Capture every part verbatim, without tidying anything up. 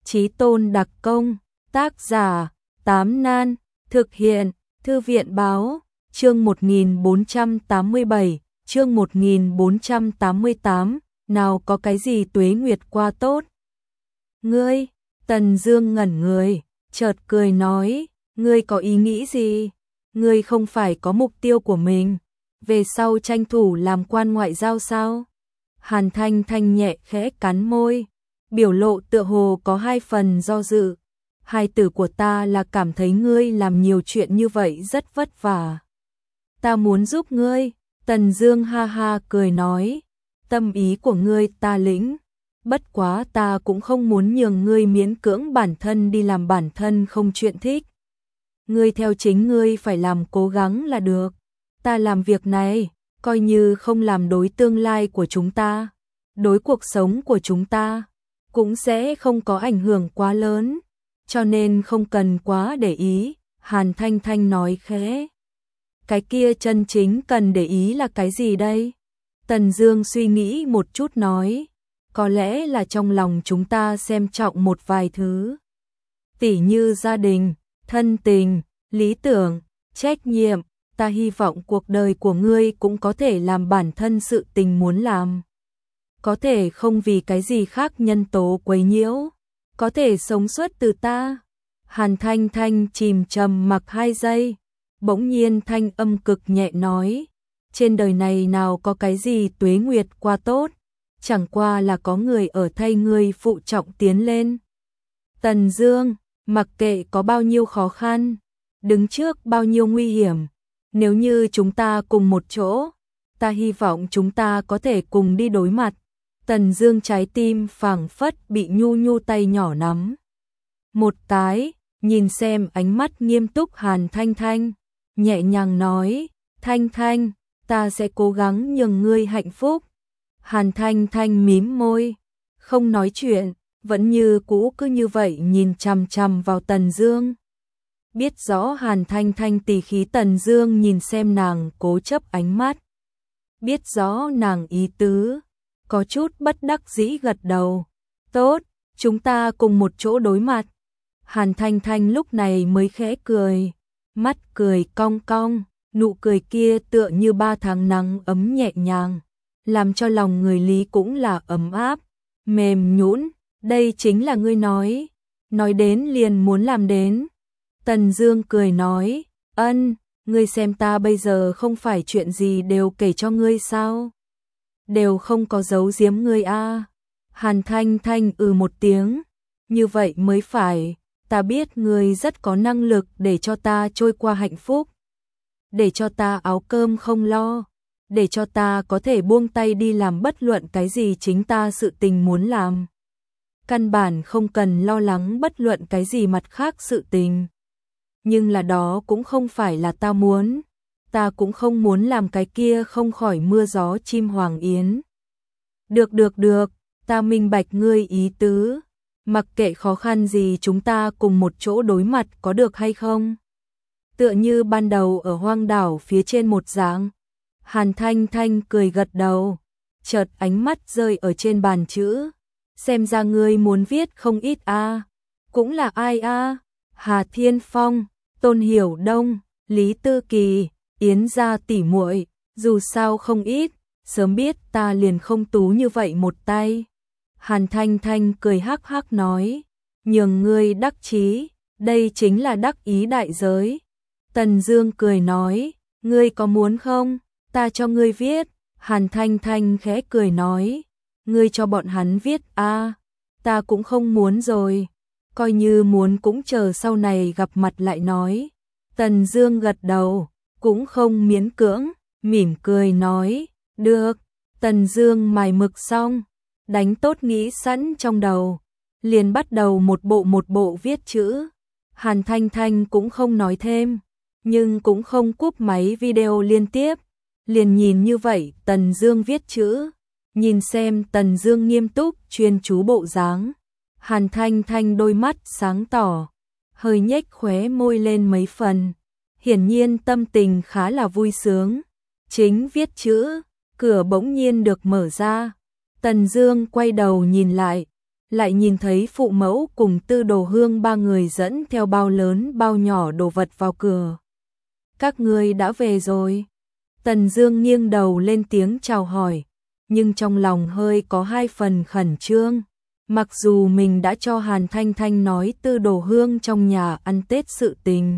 Chí tôn đặc công, tác giả, Tám Nan, thực hiện, Thư viện báo, chương một nghìn bốn trăm tám mươi bảy, chương một nghìn bốn trăm tám mươi tám, nào có cái gì tuế nguyệt qua tốt. Ngươi, Tần Dương ngẩn người, chợt cười nói, ngươi có ý nghĩ gì? Ngươi không phải có mục tiêu của mình, về sau tranh thủ làm quan ngoại giao sao? Hàn Thanh Thanh nhẹ khẽ cắn môi, biểu lộ tựa hồ có hai phần do dự. Hai từ của ta là cảm thấy ngươi làm nhiều chuyện như vậy rất vất vả. Ta muốn giúp ngươi. Tần Dương ha ha cười nói, tâm ý của ngươi ta lĩnh, bất quá ta cũng không muốn nhường ngươi miễn cưỡng bản thân đi làm bản thân không chuyện thích. Ngươi theo chính ngươi phải làm cố gắng là được. Ta làm việc này, coi như không làm đối tương lai của chúng ta, đối cuộc sống của chúng ta, cũng sẽ không có ảnh hưởng quá lớn, cho nên không cần quá để ý. Hàn Thanh Thanh nói khẽ. Cái kia chân chính cần để ý là cái gì đây? Tần Dương suy nghĩ một chút nói, có lẽ là trong lòng chúng ta xem trọng một vài thứ. Tỉ như gia đình, thân tình, lý tưởng, trách nhiệm, ta hy vọng cuộc đời của ngươi cũng có thể làm bản thân sự tình muốn làm. Có thể không vì cái gì khác nhân tố quấy nhiễu, có thể sống suốt từ ta. Hàn Thanh Thanh chìm trầm mặc hai giây, bỗng nhiên thanh âm cực nhẹ nói, trên đời này nào có cái gì tuế nguyệt qua tốt, chẳng qua là có người ở thay ngươi phụ trọng tiến lên. Tần Dương, mặc kệ có bao nhiêu khó khăn, đứng trước bao nhiêu nguy hiểm, nếu như chúng ta cùng một chỗ, ta hy vọng chúng ta có thể cùng đi đối mặt. Tần Dương trái tim phảng phất bị nhu nhu tay nhỏ nắm một cái, nhìn xem ánh mắt nghiêm túc Hàn Thanh Thanh, nhẹ nhàng nói, Thanh Thanh, ta sẽ cố gắng nhường ngươi hạnh phúc. Hàn Thanh Thanh mím môi, không nói chuyện, vẫn như cũ cứ như vậy nhìn chằm chằm vào Tần Dương. Biết rõ Hàn Thanh Thanh tỉ khí, Tần Dương nhìn xem nàng cố chấp ánh mắt, biết rõ nàng ý tứ, có chút bất đắc dĩ gật đầu. Tốt, chúng ta cùng một chỗ đối mặt. Hàn Thanh Thanh lúc này mới khẽ cười, mắt cười cong cong, nụ cười kia tựa như ba tháng nắng ấm nhẹ nhàng, làm cho lòng người Lý cũng là ấm áp, mềm nhũn. Đây chính là ngươi nói, nói đến liền muốn làm đến. Tần Dương cười nói, ân, ngươi xem ta bây giờ không phải chuyện gì đều kể cho ngươi sao? Đều không có giấu giếm ngươi a. À. Hàn Thanh Thanh ừ một tiếng, như vậy mới phải, ta biết ngươi rất có năng lực để cho ta trôi qua hạnh phúc, để cho ta áo cơm không lo, để cho ta có thể buông tay đi làm bất luận cái gì chính ta sự tình muốn làm. Căn bản không cần lo lắng bất luận cái gì mặt khác sự tình. Nhưng là đó cũng không phải là ta muốn, ta cũng không muốn làm cái kia không khỏi mưa gió chim hoàng yến. Được được được, ta minh bạch ngươi ý tứ, mặc kệ khó khăn gì chúng ta cùng một chỗ đối mặt có được hay không? Tựa như ban đầu ở hoang đảo phía trên một dạng. Hàn Thanh Thanh cười gật đầu, chợt ánh mắt rơi ở trên bàn chữ, xem ra ngươi muốn viết không ít a. À. Cũng là ai a? À? Hà Thiên Phong, Tôn Hiểu Đông, Lý Tư Kỳ, Yến gia tỷ muội, dù sao không ít, sớm biết ta liền không tú như vậy một tay. Hàn Thanh Thanh cười hắc hắc nói, nhường ngươi đắc chí, đây chính là đắc ý đại giới. Tần Dương cười nói, ngươi có muốn không? Ta cho ngươi viết. Hàn Thanh Thanh khẽ cười nói, ngươi cho bọn hắn viết a, à, ta cũng không muốn rồi, coi như muốn cũng chờ sau này gặp mặt lại nói. Tần Dương gật đầu, cũng không miễn cưỡng, mỉm cười nói, được. Tần Dương mài mực xong, đánh tốt nghĩ sẵn trong đầu, liền bắt đầu một bộ một bộ viết chữ. Hàn Thanh Thanh cũng không nói thêm, nhưng cũng không cúp máy video liên tiếp, liền nhìn như vậy Tần Dương viết chữ, nhìn xem Tần Dương nghiêm túc chuyên chú bộ dáng, Hàn Thanh Thanh đôi mắt sáng tỏ, hơi nhếch khóe môi lên mấy phần, hiển nhiên tâm tình khá là vui sướng. Chính viết chữ, cửa bỗng nhiên được mở ra, Tần Dương quay đầu nhìn lại, lại nhìn thấy phụ mẫu cùng Tư Đồ Hương ba người dẫn theo bao lớn bao nhỏ đồ vật vào cửa. Các ngươi đã về rồi. Tần Dương nghiêng đầu lên tiếng chào hỏi, nhưng trong lòng hơi có hai phần khẩn trương. Mặc dù mình đã cho Hàn Thanh Thanh nói Tư Đồ Hương trong nhà ăn Tết sự tình,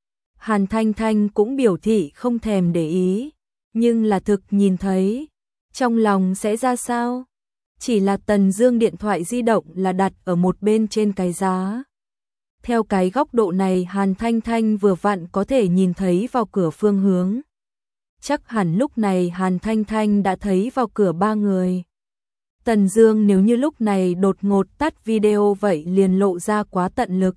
Hàn Thanh Thanh cũng biểu thị không thèm để ý, nhưng là thực nhìn thấy, trong lòng sẽ ra sao? Chỉ là Tần Dương điện thoại di động là đặt ở một bên trên cái giá. Theo cái góc độ này Hàn Thanh Thanh vừa vặn có thể nhìn thấy vào cửa phương hướng. Chắc hẳn lúc này Hàn Thanh Thanh đã thấy vào cửa ba người. Tần Dương nếu như lúc này đột ngột tắt video vậy liền lộ ra quá tận lực.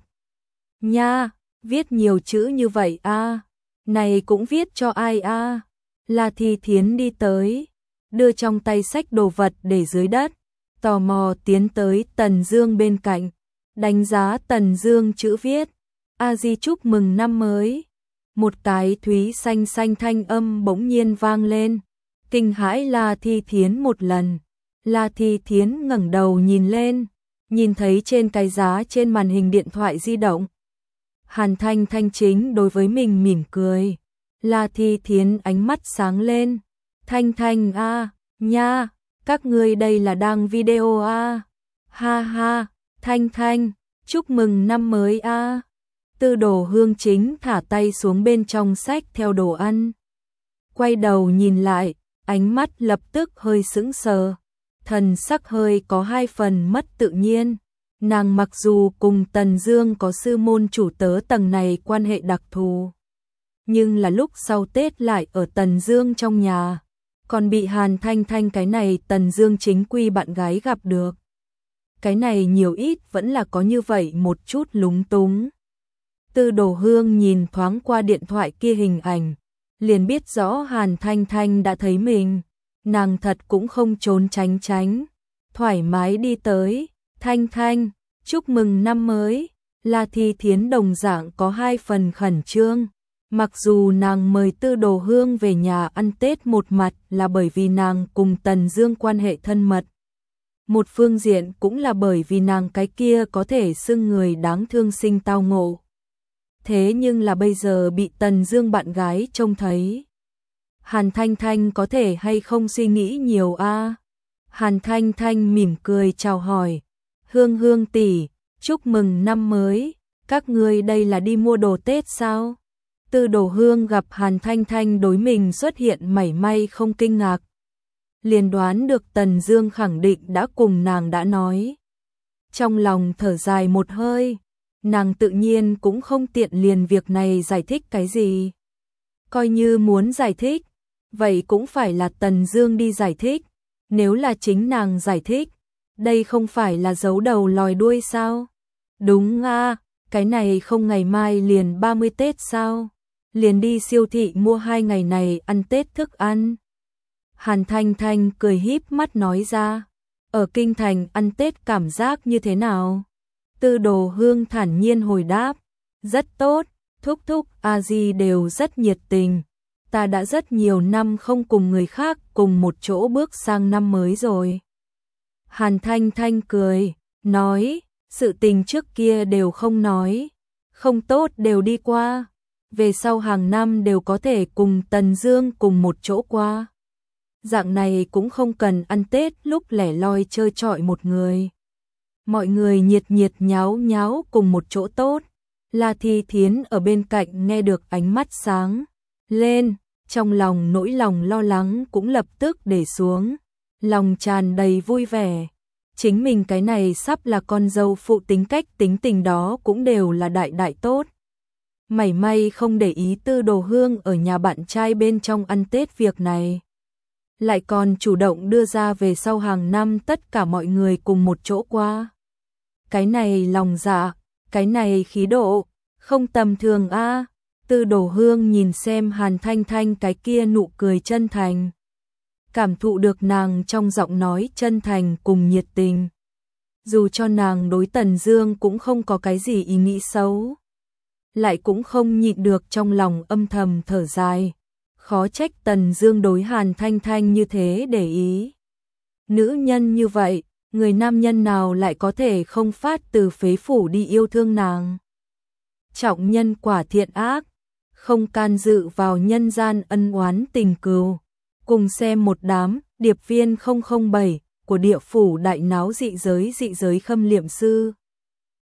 Nha, viết nhiều chữ như vậy a, à? Này cũng viết cho ai a? À? La Thi Thiến đi tới, đưa trong tay xách đồ vật để dưới đất, tò mò tiến tới Tần Dương bên cạnh, đánh giá Tần Dương chữ viết, a di chúc mừng năm mới. Một cái thúy xanh xanh thanh âm bỗng nhiên vang lên, kinh hãi La Thi Thiến một lần. La Thi Thiến ngẩng đầu nhìn lên, nhìn thấy trên cái giá trên màn hình điện thoại di động, Hàn Thanh Thanh chính đối với mình mỉm cười. La Thi Thiến ánh mắt sáng lên, Thanh Thanh a, à, nha, các ngươi đây là đang video a, à? Ha ha, Thanh Thanh, chúc mừng năm mới a. À? Tư Đồ Hương chính thả tay xuống bên trong xách theo đồ ăn, quay đầu nhìn lại, ánh mắt lập tức hơi sững sờ, thần sắc hơi có hai phần mất tự nhiên. Nàng mặc dù cùng Tần Dương có sư môn chủ tớ tầng này quan hệ đặc thù, nhưng là lúc sau Tết lại ở Tần Dương trong nhà, còn bị Hàn Thanh Thanh cái này Tần Dương chính quy bạn gái gặp được. Cái này nhiều ít vẫn là có như vậy một chút lúng túng. Tư Đồ Hương nhìn thoáng qua điện thoại kia hình ảnh, liền biết rõ Hàn Thanh Thanh đã thấy mình, nàng thật cũng không trốn tránh tránh, thoải mái đi tới, Thanh Thanh, chúc mừng năm mới. La Thi Thiến đồng dạng có hai phần khẩn trương, mặc dù nàng mời Tư Đồ Hương về nhà ăn Tết một mặt là bởi vì nàng cùng Tần Dương quan hệ thân mật, một phương diện cũng là bởi vì nàng cái kia có thể xưng người đáng thương sinh tao ngộ. Thế nhưng là bây giờ bị Tần Dương bạn gái trông thấy, Hàn Thanh Thanh có thể hay không suy nghĩ nhiều a? À? Hàn Thanh Thanh mỉm cười chào hỏi, Hương Hương tỷ, chúc mừng năm mới, các ngươi đây là đi mua đồ Tết sao? Tư Đồ Hương gặp Hàn Thanh Thanh đối mình xuất hiện mảy may không kinh ngạc, liền đoán được Tần Dương khẳng định đã cùng nàng đã nói. Trong lòng thở dài một hơi, nàng tự nhiên cũng không tiện liền việc này giải thích cái gì. Coi như muốn giải thích, vậy cũng phải là Tần Dương đi giải thích, nếu là chính nàng giải thích, đây không phải là giấu đầu lòi đuôi sao? Đúng a, à, cái này không ngày mai liền ba mươi Tết sao? Liền đi siêu thị mua hai ngày này ăn Tết thức ăn. Hàn Thanh Thanh cười híp mắt nói ra, ở kinh thành ăn Tết cảm giác như thế nào? Tư Đồ Hương thản nhiên hồi đáp, rất tốt, thúc thúc a di đều rất nhiệt tình. Ta đã rất nhiều năm không cùng người khác cùng một chỗ bước sang năm mới rồi. Hàn Thanh Thanh cười, nói, sự tình trước kia đều không nói, không tốt đều đi qua, về sau hàng năm đều có thể cùng Tần Dương cùng một chỗ qua. Dạng này cũng không cần ăn Tết lúc lẻ loi chơi chọi một người. Mọi người nhiệt nhiệt nháo nháo cùng một chỗ tốt. La Thi Thiến ở bên cạnh nghe được ánh mắt sáng lên, trong lòng nỗi lòng lo lắng cũng lập tức để xuống, lòng tràn đầy vui vẻ. Chính mình cái này sắp là con dâu phụ tính cách tính tình đó cũng đều là đại đại tốt. Mảy may không để ý Tư Đồ Hương ở nhà bạn trai bên trong ăn Tết việc này, lại còn chủ động đưa ra về sau hàng năm tất cả mọi người cùng một chỗ qua. Cái này lòng dạ, cái này khí độ, không tầm thường a. À. Tư Đồ Hương nhìn xem Hàn Thanh Thanh cái kia nụ cười chân thành, cảm thụ được nàng trong giọng nói chân thành cùng nhiệt tình. Dù cho nàng đối Tần Dương cũng không có cái gì ý nghĩ xấu, lại cũng không nhịn được trong lòng âm thầm thở dài, khó trách Tần Dương đối Hàn Thanh Thanh như thế để ý. Nữ nhân như vậy, người nam nhân nào lại có thể không phát từ phế phủ đi yêu thương nàng. Trọng nhân quả thiện ác, không can dự vào nhân gian ân oán tình cừu. Cùng xem một đám điệp viên không không bảy của địa phủ đại náo dị giới dị giới khâm liệm sư.